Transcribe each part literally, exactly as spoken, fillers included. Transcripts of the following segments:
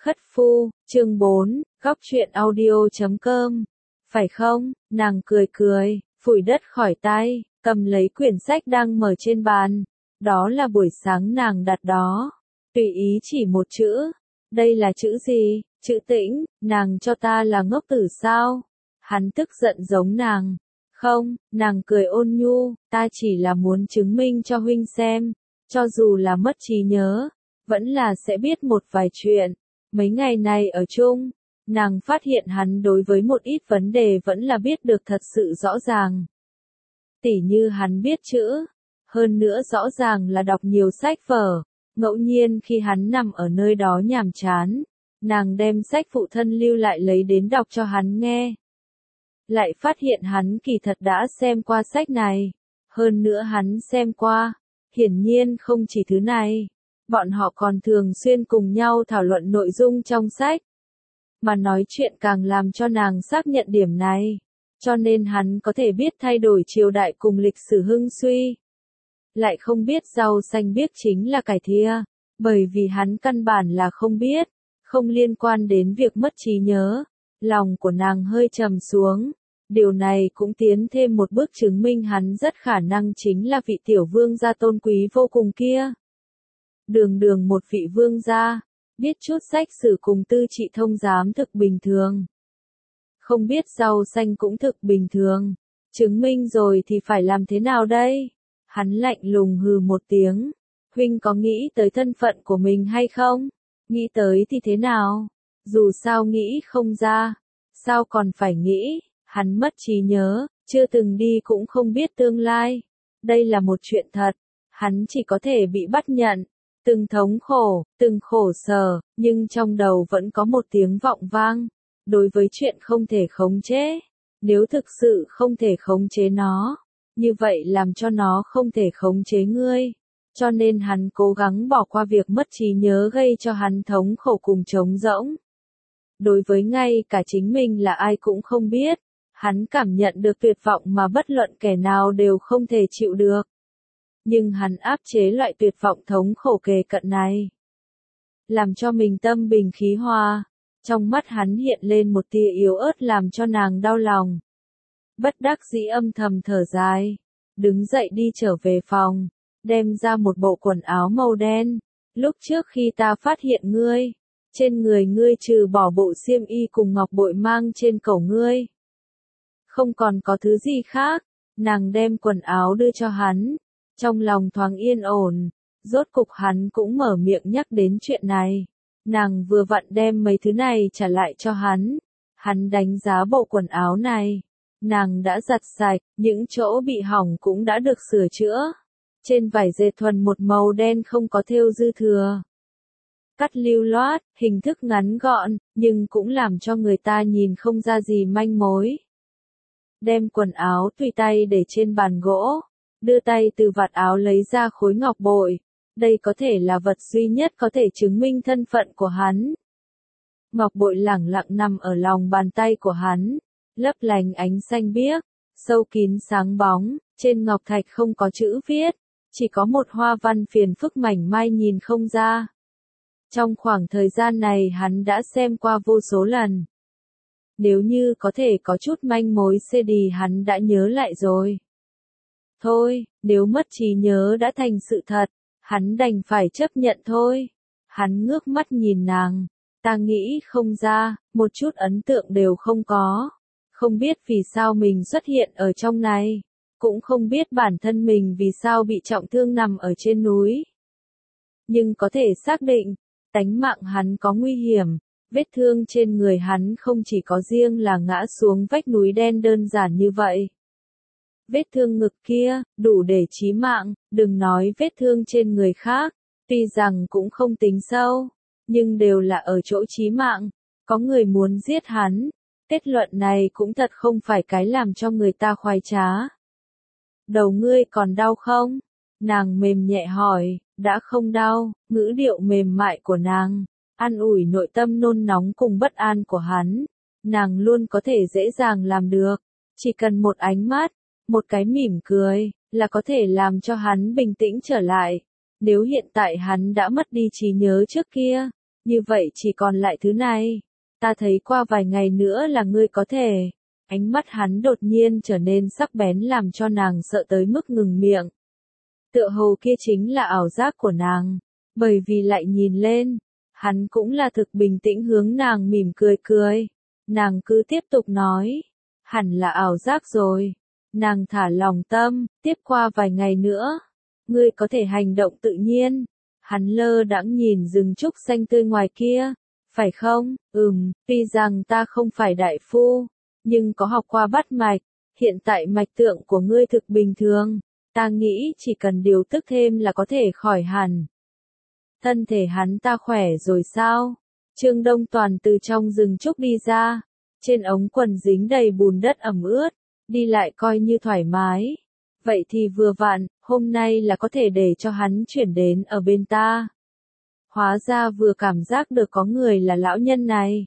Khất phu, chương bốn, góc truyện audio chấm com. Phải không? Nàng cười cười, phủi đất khỏi tay, cầm lấy quyển sách đang mở trên bàn. Đó là buổi sáng nàng đặt đó. Tùy ý chỉ một chữ. Đây là chữ gì? Chữ Tĩnh. Nàng cho ta là ngốc tử sao? Hắn tức giận giống nàng. Không, nàng cười ôn nhu, ta chỉ là muốn chứng minh cho huynh xem. Cho dù là mất trí nhớ, vẫn là sẽ biết một vài chuyện. Mấy ngày này ở chung, nàng phát hiện hắn đối với một ít vấn đề vẫn là biết được thật sự rõ ràng. Tỉ như hắn biết chữ, hơn nữa rõ ràng là đọc nhiều sách vở. Ngẫu nhiên khi hắn nằm ở nơi đó nhàm chán, nàng đem sách phụ thân lưu lại lấy đến đọc cho hắn nghe. Lại phát hiện hắn kỳ thật đã xem qua sách này. Hơn nữa hắn xem qua, hiển nhiên không chỉ thứ này. Bọn họ còn thường xuyên cùng nhau thảo luận nội dung trong sách. Mà nói chuyện càng làm cho nàng xác nhận điểm này. Cho nên hắn có thể biết thay đổi triều đại cùng lịch sử hưng suy. Lại không biết rau xanh biếc chính là cải thìa. Bởi vì hắn căn bản là không biết. Không liên quan đến việc mất trí nhớ. Lòng của nàng hơi trầm xuống. Điều này cũng tiến thêm một bước chứng minh hắn rất khả năng chính là vị tiểu vương gia tôn quý vô cùng kia. Đường đường một vị vương gia, biết chút sách sử cùng tư trị thông giám thực bình thường. Không biết rau xanh cũng thực bình thường. Chứng minh rồi thì phải làm thế nào đây? Hắn lạnh lùng hừ một tiếng. Huynh có nghĩ tới thân phận của mình hay không? Nghĩ tới thì thế nào? Dù sao nghĩ không ra. Sao còn phải nghĩ? Hắn mất trí nhớ, chưa từng đi cũng không biết tương lai. Đây là một chuyện thật. Hắn chỉ có thể bị bắt nhận. Từng thống khổ, từng khổ sở, nhưng trong đầu vẫn có một tiếng vọng vang. Đối với chuyện không thể khống chế, nếu thực sự không thể khống chế nó, như vậy làm cho nó không thể khống chế ngươi. Cho nên hắn cố gắng bỏ qua việc mất trí nhớ gây cho hắn thống khổ cùng trống rỗng. Đối với ngay cả chính mình là ai cũng không biết, hắn cảm nhận được tuyệt vọng mà bất luận kẻ nào đều không thể chịu được. Nhưng hắn áp chế loại tuyệt vọng thống khổ kề cận này. Làm cho mình tâm bình khí hòa. Trong mắt hắn hiện lên một tia yếu ớt làm cho nàng đau lòng. Bất đắc dĩ âm thầm thở dài. Đứng dậy đi trở về phòng. Đem ra một bộ quần áo màu đen. Lúc trước khi ta phát hiện ngươi. Trên người ngươi trừ bỏ bộ xiêm y cùng ngọc bội mang trên cổ ngươi. Không còn có thứ gì khác. Nàng đem quần áo đưa cho hắn. Trong lòng thoáng yên ổn, rốt cục hắn cũng mở miệng nhắc đến chuyện này. Nàng vừa vặn đem mấy thứ này trả lại cho hắn. Hắn đánh giá bộ quần áo này. Nàng đã giặt sạch, những chỗ bị hỏng cũng đã được sửa chữa. Trên vải dệt thuần một màu đen không có thêu dư thừa. Cắt lưu loát, hình thức ngắn gọn, nhưng cũng làm cho người ta nhìn không ra gì manh mối. Đem quần áo tùy tay để trên bàn gỗ. Đưa tay từ vạt áo lấy ra khối ngọc bội. Đây có thể là vật duy nhất có thể chứng minh thân phận của hắn. Ngọc bội lẳng lặng nằm ở lòng bàn tay của hắn. Lấp lánh ánh xanh biếc. Sâu kín sáng bóng. Trên ngọc thạch không có chữ viết. Chỉ có một hoa văn phiền phức mảnh mai nhìn không ra. Trong khoảng thời gian này hắn đã xem qua vô số lần. Nếu như có thể có chút manh mối xê đê hắn đã nhớ lại rồi. Thôi, nếu mất trí nhớ đã thành sự thật, hắn đành phải chấp nhận thôi. Hắn ngước mắt nhìn nàng, ta nghĩ không ra, một chút ấn tượng đều không có. Không biết vì sao mình xuất hiện ở trong này, cũng không biết bản thân mình vì sao bị trọng thương nằm ở trên núi. Nhưng có thể xác định, tánh mạng hắn có nguy hiểm, vết thương trên người hắn không chỉ có riêng là ngã xuống vách núi đen đơn giản như vậy. Vết thương ngực kia, đủ để chí mạng, đừng nói vết thương trên người khác, tuy rằng cũng không tính sâu, nhưng đều là ở chỗ chí mạng, có người muốn giết hắn. Kết luận này cũng thật không phải cái làm cho người ta khoái trá. Đầu ngươi còn đau không? Nàng mềm nhẹ hỏi, đã không đau, ngữ điệu mềm mại của nàng, an ủi nội tâm nôn nóng cùng bất an của hắn, nàng luôn có thể dễ dàng làm được, chỉ cần một ánh mắt. Một cái mỉm cười, là có thể làm cho hắn bình tĩnh trở lại. Nếu hiện tại hắn đã mất đi trí nhớ trước kia, Như vậy chỉ còn lại thứ này. Ta thấy qua vài ngày nữa là ngươi có thể. Ánh mắt hắn đột nhiên trở nên sắc bén làm cho nàng sợ tới mức ngừng miệng. Tựa hồ kia chính là ảo giác của nàng. Bởi vì lại nhìn lên, hắn cũng là thực bình tĩnh hướng nàng mỉm cười cười. Nàng cứ tiếp tục nói, hẳn là ảo giác rồi. Nàng thả lòng tâm, tiếp qua vài ngày nữa, ngươi có thể hành động tự nhiên. Hắn lơ đãng nhìn rừng trúc xanh tươi ngoài kia, phải không? Ừm, tuy rằng ta không phải đại phu, nhưng có học qua bắt mạch, hiện tại mạch tượng của ngươi thực bình thường, ta nghĩ chỉ cần điều tức thêm là có thể khỏi hẳn. Thân thể hắn ta khỏe rồi sao? Trương Đông Toàn từ trong rừng trúc đi ra, trên ống quần dính đầy bùn đất ẩm ướt, đi lại coi như thoải mái. Vậy thì vừa vặn, hôm nay là có thể để cho hắn chuyển đến ở bên ta. Hóa ra vừa cảm giác được có người là lão nhân này.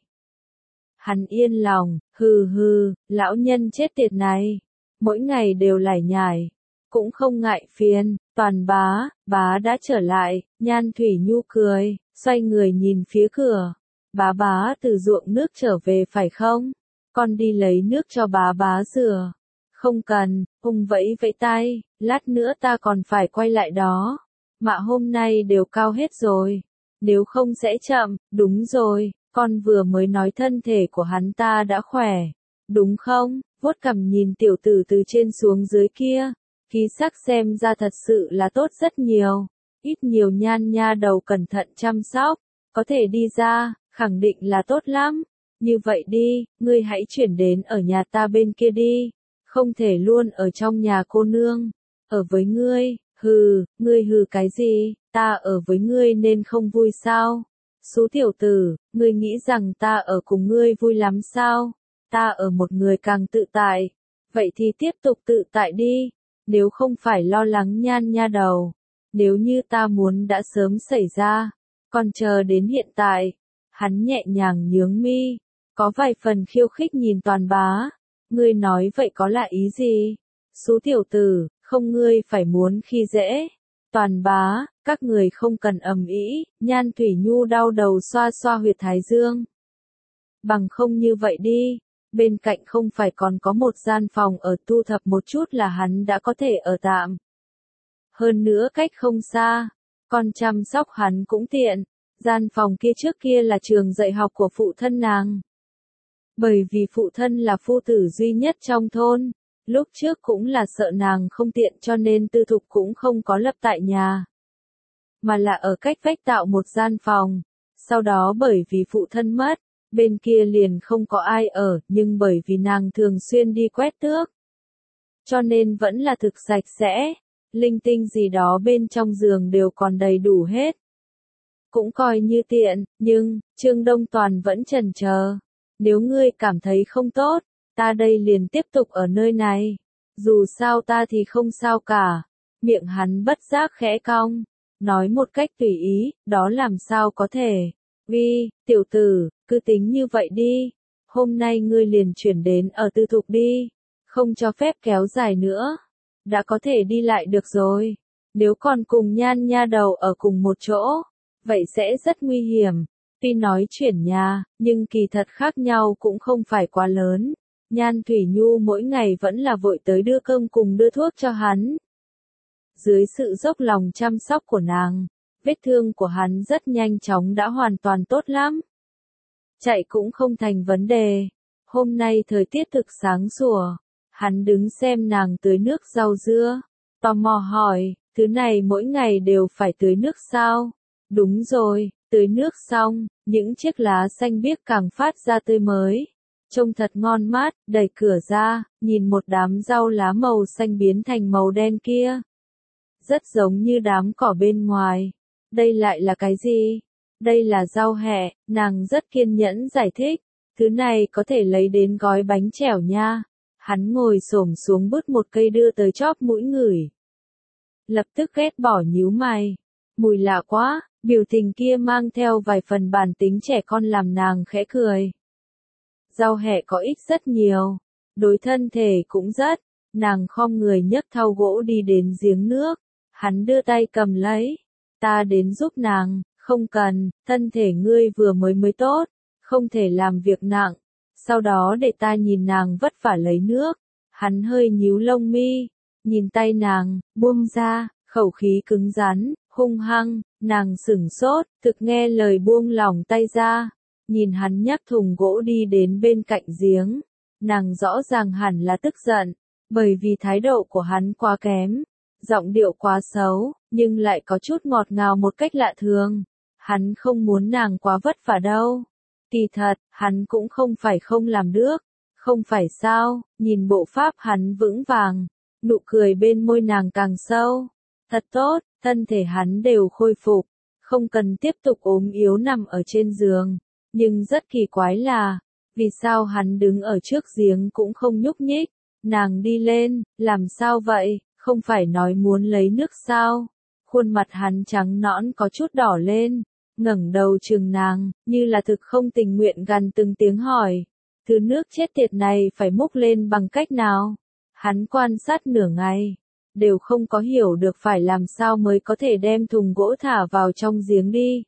Hắn yên lòng, hừ hừ, lão nhân chết tiệt này, mỗi ngày đều lải nhải, cũng không ngại phiền. Toàn bá, bá đã trở lại, Nhan Thủy Nhu cười, xoay người nhìn phía cửa. Bá bá từ ruộng nước trở về phải không? Con đi lấy nước cho bá bá rửa. Không cần, Hùng vẫy vẫy tay, lát nữa ta còn phải quay lại đó. Mạ hôm nay đều cao hết rồi. Nếu không sẽ chậm, đúng rồi, con vừa mới nói thân thể của hắn ta đã khỏe. Đúng không? Vuốt cằm nhìn tiểu tử từ trên xuống dưới kia. Khí sắc xem ra thật sự là tốt rất nhiều. Ít nhiều Nhan nha đầu cẩn thận chăm sóc. Có thể đi ra, khẳng định là tốt lắm. Như vậy đi, ngươi hãy chuyển đến ở nhà ta bên kia đi. Không thể luôn ở trong nhà cô nương. Ở với ngươi, hừ, ngươi hừ cái gì, ta ở với ngươi nên không vui sao? Xú tiểu tử, ngươi nghĩ rằng ta ở cùng ngươi vui lắm sao? Ta ở một người càng tự tại. Vậy thì tiếp tục tự tại đi. Nếu không phải lo lắng Nhan nha đầu. Nếu như ta muốn đã sớm xảy ra. Còn chờ đến hiện tại. Hắn nhẹ nhàng nhướng mi. Có vài phần khiêu khích nhìn Toàn bá. Ngươi nói vậy có là ý gì? Xú tiểu tử, không ngươi phải muốn khi dễ. Toàn bá, các người không cần ầm ĩ. Nhan Thủy Nhu đau đầu xoa xoa huyệt thái dương. Bằng không như vậy đi. Bên cạnh không phải còn có một gian phòng ở, thu thập một chút là hắn đã có thể ở tạm. Hơn nữa cách không xa, con chăm sóc hắn cũng tiện. Gian phòng kia trước kia là trường dạy học của phụ thân nàng. Bởi vì phụ thân là phu tử duy nhất trong thôn, lúc trước cũng là sợ nàng không tiện cho nên Tư Thục cũng không có lập tại nhà. Mà là ở cách vách tạo một gian phòng. Sau đó bởi vì phụ thân mất, bên kia liền không có ai ở, nhưng bởi vì nàng thường xuyên đi quét tước. Cho nên vẫn là thực sạch sẽ, linh tinh gì đó bên trong giường đều còn đầy đủ hết. Cũng coi như tiện, nhưng, Trương Đông Toàn vẫn chần chờ. Nếu ngươi cảm thấy không tốt, ta đây liền tiếp tục ở nơi này. Dù sao ta thì không sao cả. Miệng hắn bất giác khẽ cong. Nói một cách tùy ý, đó làm sao có thể. Vi, tiểu tử, cứ tính như vậy đi. Hôm nay ngươi liền chuyển đến ở Tư Thục đi. Không cho phép kéo dài nữa. Đã có thể đi lại được rồi. Nếu còn cùng Nhan nha đầu ở cùng một chỗ, vậy sẽ rất nguy hiểm. Tuy nói chuyển nhà, nhưng kỳ thật khác nhau cũng không phải quá lớn. Nhan Thủy Nhu mỗi ngày vẫn là vội tới đưa cơm cùng đưa thuốc cho hắn. Dưới sự dốc lòng chăm sóc của nàng, vết thương của hắn rất nhanh chóng đã hoàn toàn tốt lắm. Chạy cũng không thành vấn đề. Hôm nay thời tiết thực sáng sủa. Hắn đứng xem nàng tưới nước rau dưa. Tò mò hỏi, thứ này mỗi ngày đều phải tưới nước sao? Đúng rồi, tưới nước xong, những chiếc lá xanh biếc càng phát ra tươi mới. Trông thật ngon mát, đẩy cửa ra, nhìn một đám rau lá màu xanh biến thành màu đen kia. Rất giống như đám cỏ bên ngoài. Đây lại là cái gì? Đây là rau hẹ, nàng rất kiên nhẫn giải thích. Thứ này có thể lấy đến gói bánh chèo nha. Hắn ngồi xổm xuống bứt một cây đưa tới chóp mũi ngửi. Lập tức ghét bỏ nhíu mày. Mùi lạ quá, biểu tình kia mang theo vài phần bản tính trẻ con làm nàng khẽ cười. Rau hẹ có ích rất nhiều, đối thân thể cũng rất. Nàng khom người nhấc thau gỗ đi đến giếng nước. Hắn đưa tay cầm lấy. Ta đến giúp nàng, Không cần, thân thể ngươi vừa mới mới tốt, không thể làm việc nặng. Sau đó để ta nhìn nàng vất vả lấy nước. Hắn hơi nhíu lông mi, nhìn tay nàng, buông ra, khẩu khí cứng rắn, hung hăng, nàng sửng sốt, thực nghe lời buông lỏng tay ra. Nhìn hắn nhấc thùng gỗ đi đến bên cạnh giếng, nàng rõ ràng hẳn là tức giận, bởi vì thái độ của hắn quá kém, giọng điệu quá xấu, nhưng lại có chút ngọt ngào một cách lạ thường. Hắn không muốn nàng quá vất vả đâu. Kỳ thật, hắn cũng không phải không làm được, không phải sao, nhìn bộ pháp hắn vững vàng, nụ cười bên môi nàng càng sâu. Thật tốt, thân thể hắn đều khôi phục, không cần tiếp tục ốm yếu nằm ở trên giường. Nhưng rất kỳ quái là, vì sao hắn đứng ở trước giếng cũng không nhúc nhích. Nàng đi lên, làm sao vậy, không phải nói muốn lấy nước sao? Khuôn mặt hắn trắng nõn có chút đỏ lên, ngẩng đầu chừng nàng, như là thực không tình nguyện gằn từng tiếng hỏi. Thứ nước chết tiệt này phải múc lên bằng cách nào? Hắn quan sát nửa ngày, đều không có hiểu được phải làm sao mới có thể đem thùng gỗ thả vào trong giếng đi.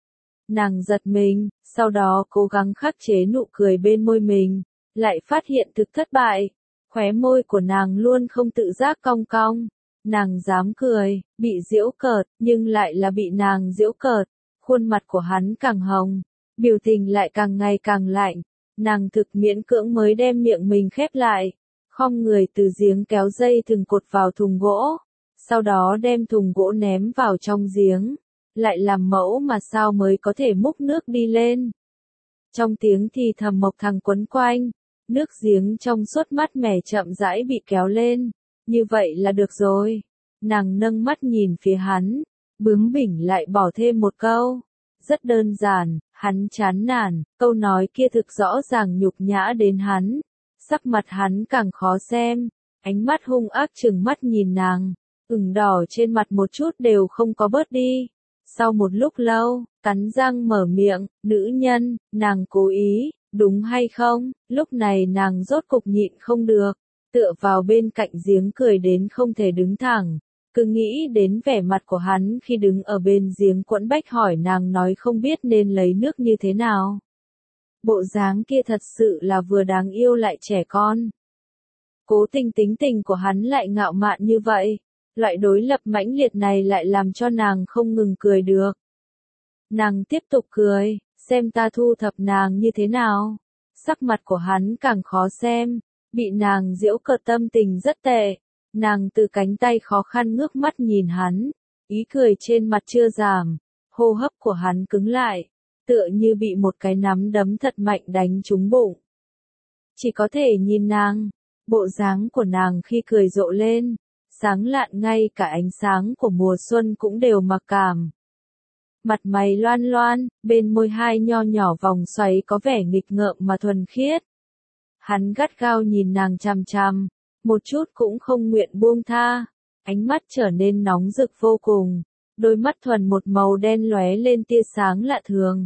Nàng giật mình, sau đó cố gắng khắc chế nụ cười bên môi mình, lại phát hiện thực thất bại. Khóe môi của nàng luôn không tự giác cong cong. Nàng dám cười, bị giễu cợt, nhưng lại là bị nàng giễu cợt. Khuôn mặt của hắn càng hồng, biểu tình lại càng ngày càng lạnh. Nàng thực miễn cưỡng mới đem miệng mình khép lại, khom người từ giếng kéo dây thừng cột vào thùng gỗ, sau đó đem thùng gỗ ném vào trong giếng, lại làm mẫu mà sao mới có thể múc nước đi lên. Trong tiếng thì thầm mộc thằng quấn quanh, nước giếng trong suốt mát mẻ chậm rãi bị kéo lên, như vậy là được rồi. Nàng nâng mắt nhìn phía hắn, bướng bỉnh lại bỏ thêm một câu. Rất đơn giản, hắn chán nản, câu nói kia thực rõ ràng nhục nhã đến hắn. Sắc mặt hắn càng khó xem, ánh mắt hung ác trừng mắt nhìn nàng, ửng đỏ trên mặt một chút đều không có bớt đi. Sau một lúc lâu, cắn răng mở miệng, nữ nhân, nàng cố ý, đúng hay không? Lúc này nàng rốt cục nhịn không được, tựa vào bên cạnh giếng cười đến không thể đứng thẳng. Cứ nghĩ đến vẻ mặt của hắn khi đứng ở bên giếng quẫn bách hỏi nàng nói không biết nên lấy nước như thế nào. Bộ dáng kia thật sự là vừa đáng yêu lại trẻ con. Cố Tình tính tình của hắn lại ngạo mạn như vậy, loại đối lập mãnh liệt này lại làm cho nàng không ngừng cười được. Nàng tiếp tục cười, xem ta thu thập nàng như thế nào. Sắc mặt của hắn càng khó xem, bị nàng giễu cợt tâm tình rất tệ. Nàng từ cánh tay khó khăn ngước mắt nhìn hắn, ý cười trên mặt chưa giảm, hô hấp của hắn cứng lại, tựa như bị một cái nắm đấm thật mạnh đánh trúng bụng. Chỉ có thể nhìn nàng, bộ dáng của nàng khi cười rộ lên, sáng lạn ngay cả ánh sáng của mùa xuân cũng đều mặc cảm. Mặt mày loan loan, bên môi hai nho nhỏ vòng xoáy có vẻ nghịch ngợm mà thuần khiết. Hắn gắt gao nhìn nàng chằm chằm, một chút cũng không nguyện buông tha, ánh mắt trở nên nóng rực vô cùng, đôi mắt thuần một màu đen lóe lên tia sáng lạ thường.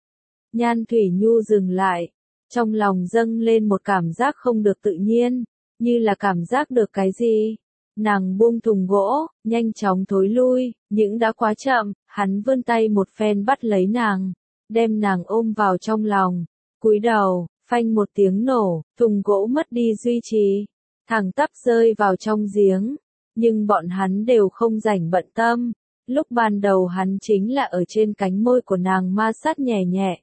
Nhan Thủy Nhu dừng lại, trong lòng dâng lên một cảm giác không được tự nhiên, như là cảm giác được cái gì. Nàng buông thùng gỗ, nhanh chóng thối lui, nhưng đã quá chậm, hắn vươn tay một phen bắt lấy nàng, đem nàng ôm vào trong lòng, cúi đầu, phanh một tiếng nổ, thùng gỗ mất đi duy trì, thẳng tắp rơi vào trong giếng, nhưng bọn hắn đều không rảnh bận tâm. Lúc ban đầu hắn chính là ở trên cánh môi của nàng ma sát nhẹ nhẹ.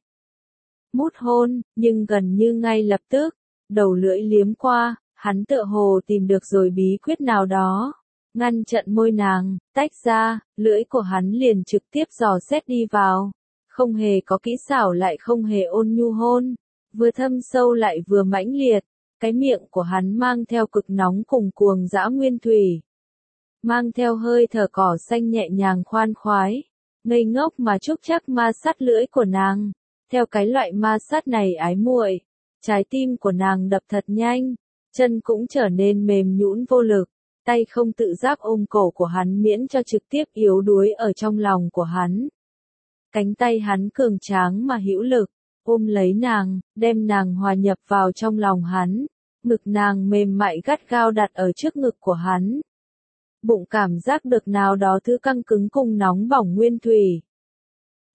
Mút hôn, nhưng gần như ngay lập tức, đầu lưỡi liếm qua, hắn tựa hồ tìm được rồi bí quyết nào đó, ngăn chặn môi nàng, tách ra, lưỡi của hắn liền trực tiếp dò xét đi vào, không hề có kỹ xảo lại không hề ôn nhu hôn, vừa thâm sâu lại vừa mãnh liệt, cái miệng của hắn mang theo cực nóng cùng cuồng dã nguyên thủy, mang theo hơi thở cỏ xanh nhẹ nhàng khoan khoái, ngây ngốc mà chúc chắc ma sát lưỡi của nàng. Theo cái loại ma sát này ái muội, trái tim của nàng đập thật nhanh, chân cũng trở nên mềm nhũn vô lực, tay không tự giác ôm cổ của hắn miễn cho trực tiếp yếu đuối ở trong lòng của hắn. Cánh tay hắn cường tráng mà hữu lực, ôm lấy nàng, đem nàng hòa nhập vào trong lòng hắn, ngực nàng mềm mại gắt gao đặt ở trước ngực của hắn. Bụng cảm giác được nào đó thứ căng cứng cùng nóng bỏng nguyên thủy.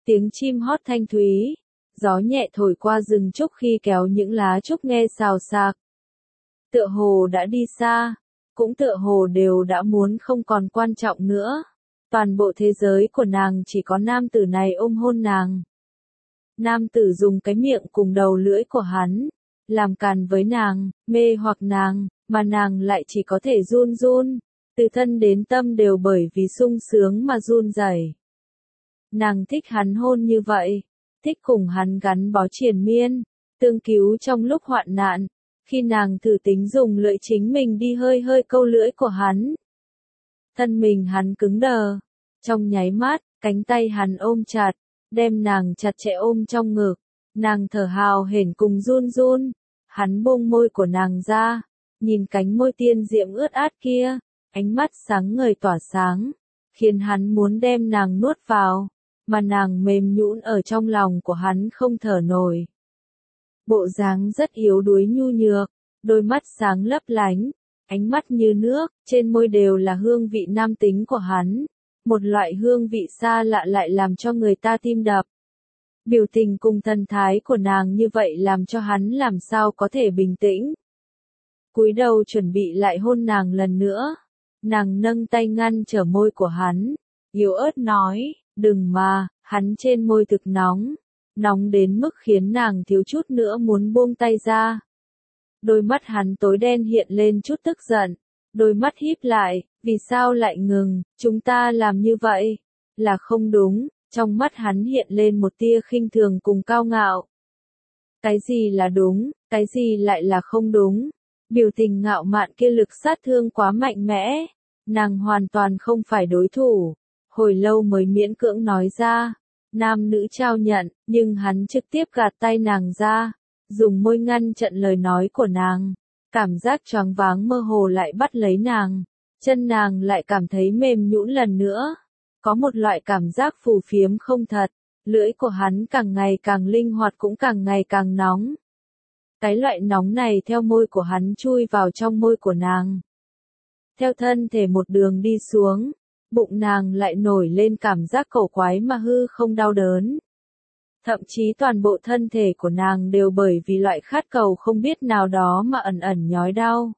tiếng chim hót thanh thúy, gió nhẹ thổi qua rừng trúc khi kéo những lá trúc nghe xào xạc. Tựa hồ đã đi xa, cũng tựa hồ đều đã muốn không còn quan trọng nữa. Toàn bộ thế giới của nàng chỉ có nam tử này ôm hôn nàng. Nam tử dùng cái miệng cùng đầu lưỡi của hắn, làm càn với nàng, mê hoặc nàng, mà nàng lại chỉ có thể run run, từ thân đến tâm đều bởi vì sung sướng mà run rẩy. Nàng thích hắn hôn như vậy, thích cùng hắn gắn bó triền miên, tương cứu trong lúc hoạn nạn, khi nàng thử tính dùng lưỡi chính mình đi hơi hơi câu lưỡi của hắn. Thân mình hắn cứng đờ, trong nháy mắt, cánh tay hắn ôm chặt, đem nàng chặt chẽ ôm trong ngực, nàng thở hào hển cùng run run, hắn buông môi của nàng ra, nhìn cánh môi tiên diệm ướt át kia, ánh mắt sáng ngời tỏa sáng, khiến hắn muốn đem nàng nuốt vào, mà nàng mềm nhũn ở trong lòng của hắn không thở nổi. Bộ dáng rất yếu đuối nhu nhược, đôi mắt sáng lấp lánh, ánh mắt như nước, trên môi đều là hương vị nam tính của hắn, một loại hương vị xa lạ lại làm cho người ta tim đập. Biểu tình cùng thần thái của nàng như vậy làm cho hắn làm sao có thể bình tĩnh. Cúi đầu chuẩn bị lại hôn nàng lần nữa, nàng nâng tay ngăn trở môi của hắn, yếu ớt nói, đừng mà, hắn trên môi thực nóng, nóng đến mức khiến nàng thiếu chút nữa muốn buông tay ra. Đôi mắt hắn tối đen hiện lên chút tức giận, đôi mắt híp lại, vì sao lại ngừng, chúng ta làm như vậy, là không đúng, trong mắt hắn hiện lên một tia khinh thường cùng cao ngạo. Cái gì là đúng, cái gì lại là không đúng, biểu tình ngạo mạn kia lực sát thương quá mạnh mẽ, nàng hoàn toàn không phải đối thủ, hồi lâu mới miễn cưỡng nói ra, nam nữ trao nhận, nhưng hắn trực tiếp gạt tay nàng ra, dùng môi ngăn chặn lời nói của nàng, cảm giác choáng váng mơ hồ lại bắt lấy nàng, chân nàng lại cảm thấy mềm nhũn lần nữa, có một loại cảm giác phù phiếm không thật, lưỡi của hắn càng ngày càng linh hoạt cũng càng ngày càng nóng. Cái loại nóng này theo môi của hắn chui vào trong môi của nàng. Theo thân thể một đường đi xuống, bụng nàng lại nổi lên cảm giác cổ quái mà hư không đau đớn. Thậm chí toàn bộ thân thể của nàng đều bởi vì loại khát cầu không biết nào đó mà ẩn ẩn nhói đau.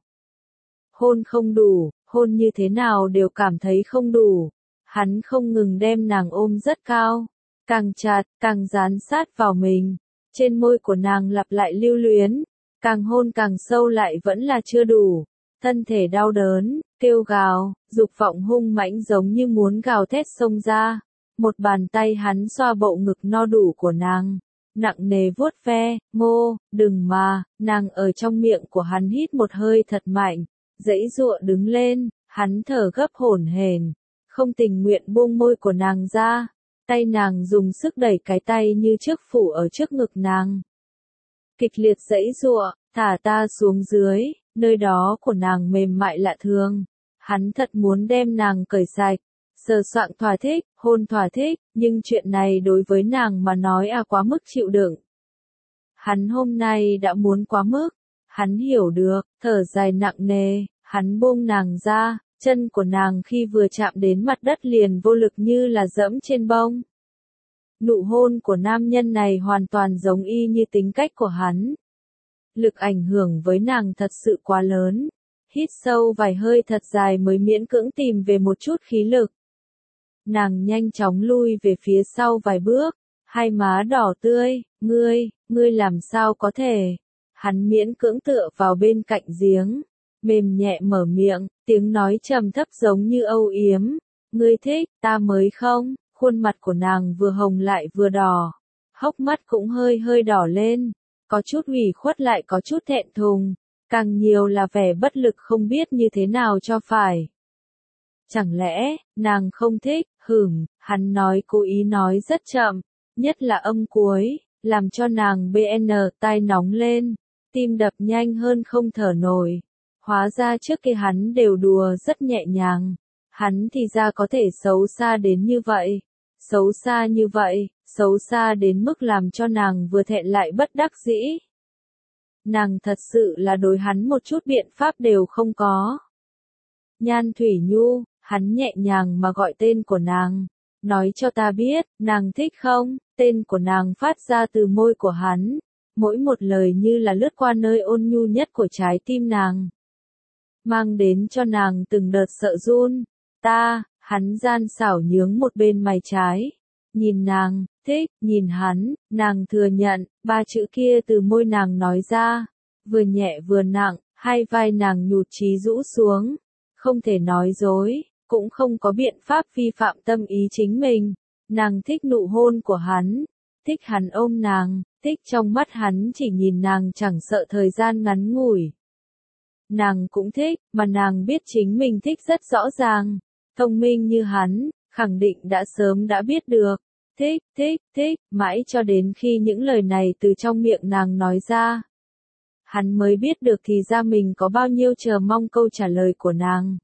Hôn không đủ, hôn như thế nào đều cảm thấy không đủ. Hắn không ngừng đem nàng ôm rất cao, càng chặt, càng dán sát vào mình. Trên môi của nàng lặp lại lưu luyến, càng hôn càng sâu lại vẫn là chưa đủ. Thân thể đau đớn, kêu gào, dục vọng hung mãnh giống như muốn gào thét xông ra. Một bàn tay hắn xoa bộ ngực no đủ của nàng, nặng nề vuốt ve, ngô, đừng mà, nàng ở trong miệng của hắn hít một hơi thật mạnh, giãy giụa đứng lên, hắn thở gấp hổn hển, không tình nguyện buông môi của nàng ra, tay nàng dùng sức đẩy cái tay như trước phủ ở trước ngực nàng. Kịch liệt giãy giụa, thả ta xuống dưới, nơi đó của nàng mềm mại lạ thường, hắn thật muốn đem nàng cởi sạch. Sờ soạng thỏa thích, hôn thỏa thích, nhưng chuyện này đối với nàng mà nói à quá mức chịu đựng. Hắn hôm nay đã muốn quá mức, hắn hiểu được, thở dài nặng nề, hắn buông nàng ra, chân của nàng khi vừa chạm đến mặt đất liền vô lực như là dẫm trên bông. Nụ hôn của nam nhân này hoàn toàn giống y như tính cách của hắn. Lực ảnh hưởng với nàng thật sự quá lớn, hít sâu vài hơi thật dài mới miễn cưỡng tìm về một chút khí lực. Nàng nhanh chóng lui về phía sau vài bước, hai má đỏ tươi, ngươi, ngươi làm sao có thể. Hắn miễn cưỡng tựa vào bên cạnh giếng, mềm nhẹ mở miệng, tiếng nói trầm thấp giống như âu yếm, ngươi thích, ta mới không, khuôn mặt của nàng vừa hồng lại vừa đỏ, hốc mắt cũng hơi hơi đỏ lên, có chút ủy khuất lại có chút thẹn thùng, càng nhiều là vẻ bất lực không biết như thế nào cho phải. Chẳng lẽ, nàng không thích, hửm, hắn nói cố ý nói rất chậm, nhất là âm cuối, làm cho nàng bn tai nóng lên, tim đập nhanh hơn không thở nổi. Hóa ra trước kia hắn đều đùa rất nhẹ nhàng, hắn thì ra có thể xấu xa đến như vậy, xấu xa như vậy, xấu xa đến mức làm cho nàng vừa thẹn lại bất đắc dĩ. Nàng thật sự là đối hắn một chút biện pháp đều không có. Nhan Thủy Nhu, hắn nhẹ nhàng mà gọi tên của nàng, nói cho ta biết, nàng thích không? Tên của nàng phát ra từ môi của hắn, mỗi một lời như là lướt qua nơi ôn nhu nhất của trái tim nàng, mang đến cho nàng từng đợt sợ run. Ta, hắn gian xảo nhướng một bên mày trái, nhìn nàng, thích, nhìn hắn, nàng thừa nhận, ba chữ kia từ môi nàng nói ra, vừa nhẹ vừa nặng, hai vai nàng nhụt chí rũ xuống, không thể nói dối, cũng không có biện pháp vi phạm tâm ý chính mình. Nàng thích nụ hôn của hắn, thích hắn ôm nàng, thích trong mắt hắn chỉ nhìn nàng chẳng sợ thời gian ngắn ngủi. Nàng cũng thích, mà nàng biết chính mình thích rất rõ ràng, thông minh như hắn, khẳng định đã sớm đã biết được. Thích, thích, thích, mãi cho đến khi những lời này từ trong miệng nàng nói ra. Hắn mới biết được thì ra mình có bao nhiêu chờ mong câu trả lời của nàng.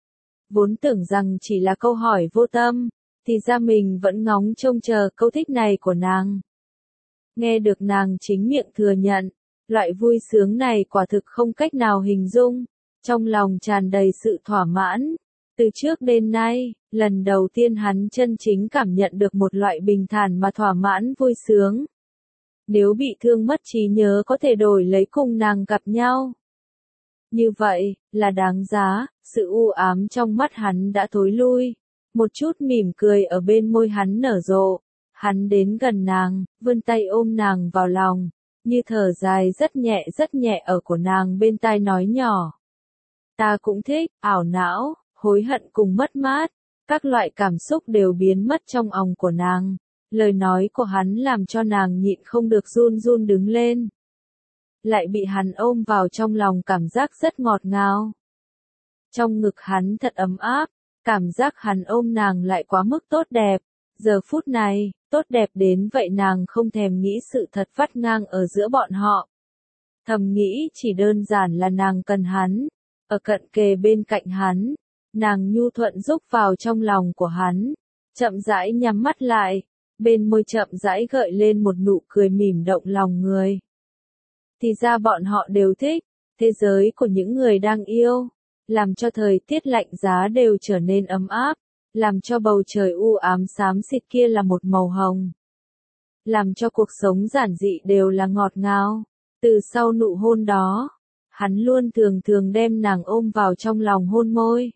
Vốn tưởng rằng chỉ là câu hỏi vô tâm, thì ra mình vẫn ngóng trông chờ câu thích này của nàng. Nghe được nàng chính miệng thừa nhận, loại vui sướng này quả thực không cách nào hình dung, trong lòng tràn đầy sự thỏa mãn. Từ trước đến nay, lần đầu tiên hắn chân chính cảm nhận được một loại bình thản mà thỏa mãn vui sướng. Nếu bị thương mất trí nhớ có thể đổi lấy cùng nàng gặp nhau. Như vậy, là đáng giá, sự u ám trong mắt hắn đã thối lui. Một chút mỉm cười ở bên môi hắn nở rộ. Hắn đến gần nàng, vươn tay ôm nàng vào lòng, như thở dài rất nhẹ rất nhẹ ở của nàng bên tai nói nhỏ. Ta cũng thích, ảo não, hối hận cùng mất mát, các loại cảm xúc đều biến mất trong òng của nàng. Lời nói của hắn làm cho nàng nhịn không được run run đứng lên. Lại bị hắn ôm vào trong lòng cảm giác rất ngọt ngào. Trong ngực hắn thật ấm áp, cảm giác hắn ôm nàng lại quá mức tốt đẹp. Giờ phút này, tốt đẹp đến vậy nàng không thèm nghĩ sự thật vắt ngang ở giữa bọn họ. Thầm nghĩ chỉ đơn giản là nàng cần hắn, ở cận kề bên cạnh hắn, nàng nhu thuận rúc vào trong lòng của hắn, chậm rãi nhắm mắt lại, bên môi chậm rãi gợi lên một nụ cười mỉm động lòng người. Thì ra bọn họ đều thích, thế giới của những người đang yêu, làm cho thời tiết lạnh giá đều trở nên ấm áp. Làm cho bầu trời u ám xám xịt kia là một màu hồng. Làm cho cuộc sống giản dị đều là ngọt ngào. Từ sau nụ hôn đó, hắn luôn thường thường đem nàng ôm vào trong lòng hôn môi.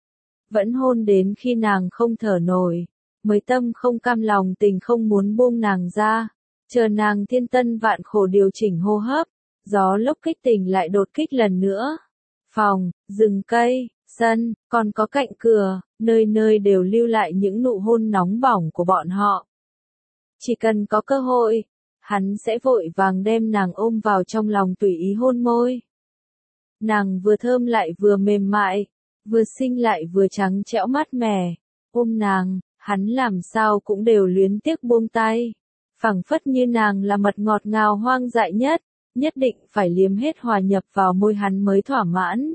Vẫn hôn đến khi nàng không thở nổi, mới tâm không cam lòng tình không muốn buông nàng ra. Chờ nàng thiên tân vạn khổ điều chỉnh hô hấp, gió lốc kích tình lại đột kích lần nữa. Phòng, rừng cây, sân, còn có cạnh cửa, nơi nơi đều lưu lại những nụ hôn nóng bỏng của bọn họ. Chỉ cần có cơ hội, hắn sẽ vội vàng đem nàng ôm vào trong lòng tùy ý hôn môi. Nàng vừa thơm lại vừa mềm mại, vừa xinh lại vừa trắng trẻo mát mẻ. Ôm nàng, hắn làm sao cũng đều luyến tiếc buông tay. Phảng phất như nàng là mật ngọt ngào hoang dại nhất, nhất định phải liếm hết hòa nhập vào môi hắn mới thỏa mãn.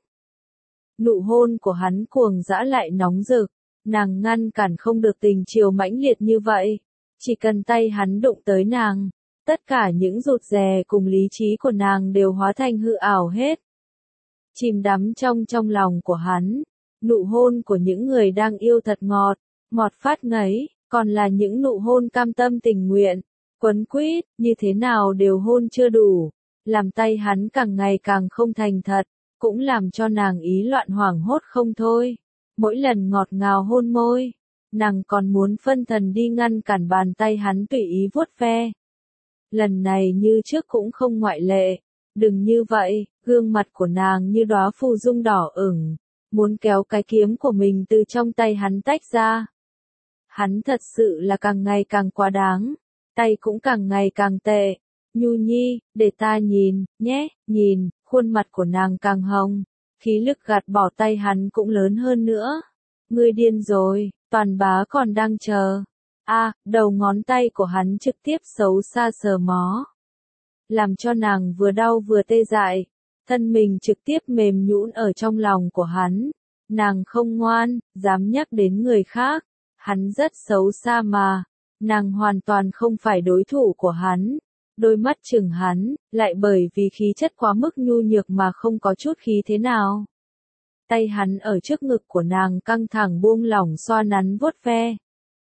Nụ hôn của hắn cuồng dã lại nóng rực, nàng ngăn cản không được tình chiều mãnh liệt như vậy. Chỉ cần tay hắn đụng tới nàng, tất cả những rụt rè cùng lý trí của nàng đều hóa thành hư ảo hết. Chìm đắm trong trong lòng của hắn, nụ hôn của những người đang yêu thật ngọt, ngọt phát ngấy, còn là những nụ hôn cam tâm tình nguyện, quấn quýt, như thế nào đều hôn chưa đủ, làm tay hắn càng ngày càng không thành thật. Cũng làm cho nàng ý loạn hoảng hốt không thôi. Mỗi lần ngọt ngào hôn môi, nàng còn muốn phân thần đi ngăn cản bàn tay hắn tùy ý vuốt ve. Lần này như trước cũng không ngoại lệ. Đừng như vậy, gương mặt của nàng như đóa phù dung đỏ ửng, muốn kéo cái kiếm của mình từ trong tay hắn tách ra. Hắn thật sự là càng ngày càng quá đáng, tay cũng càng ngày càng tệ. Nhu Nhi, để ta nhìn, nhé, nhìn. Khuôn mặt của nàng càng hồng, khí lực gạt bỏ tay hắn cũng lớn hơn nữa. Ngươi điên rồi, toàn bá còn đang chờ. A, à, đầu ngón tay của hắn trực tiếp xấu xa sờ mó. Làm cho nàng vừa đau vừa tê dại, thân mình trực tiếp mềm nhũn ở trong lòng của hắn. Nàng không ngoan, dám nhắc đến người khác. Hắn rất xấu xa mà, nàng hoàn toàn không phải đối thủ của hắn. Đôi mắt chừng hắn, lại bởi vì khí chất quá mức nhu nhược mà không có chút khí thế nào. Tay hắn ở trước ngực của nàng căng thẳng buông lỏng xoa nắn vuốt ve.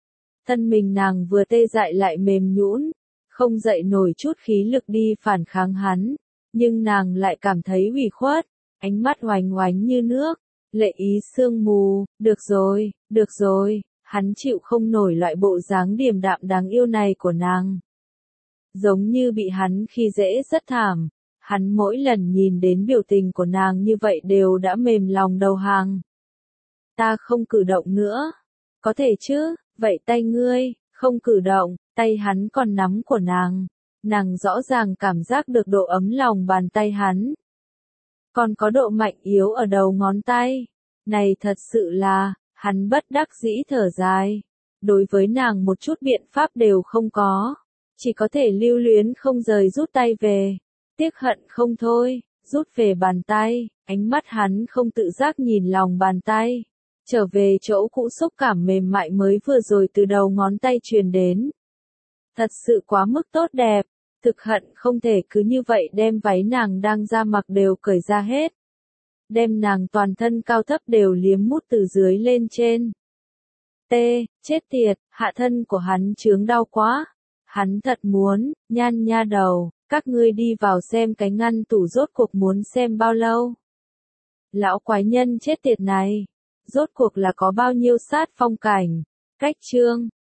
Thân mình nàng vừa tê dại lại mềm nhũn, không dậy nổi chút khí lực đi phản kháng hắn, nhưng nàng lại cảm thấy ủy khuất, ánh mắt oánh oánh như nước, lệ ý sương mù, được rồi, được rồi, hắn chịu không nổi loại bộ dáng điềm đạm đáng yêu này của nàng. Giống như bị hắn khi dễ rất thảm, hắn mỗi lần nhìn đến biểu tình của nàng như vậy đều đã mềm lòng đầu hàng. Ta không cử động nữa, có thể chứ, vậy tay ngươi, không cử động, tay hắn còn nắm của nàng, nàng rõ ràng cảm giác được độ ấm lòng bàn tay hắn. Còn có độ mạnh yếu ở đầu ngón tay, này thật sự là, hắn bất đắc dĩ thở dài, đối với nàng một chút biện pháp đều không có, chỉ có thể lưu luyến không rời rút tay về, tiếc hận không thôi, rút về bàn tay, ánh mắt hắn không tự giác nhìn lòng bàn tay, trở về chỗ cũ xúc cảm mềm mại mới vừa rồi từ đầu ngón tay truyền đến. Thật sự quá mức tốt đẹp, thực hận không thể cứ như vậy đem váy nàng đang ra mặc đều cởi ra hết. Đem nàng toàn thân cao thấp đều liếm mút từ dưới lên trên. T, chết tiệt, hạ thân của hắn chướng đau quá. Hắn thật muốn, nhan nha đầu, các ngươi đi vào xem cái ngăn tủ rốt cuộc muốn xem bao lâu. Lão quái nhân chết tiệt này, rốt cuộc là có bao nhiêu sát phong cảnh. Cách chương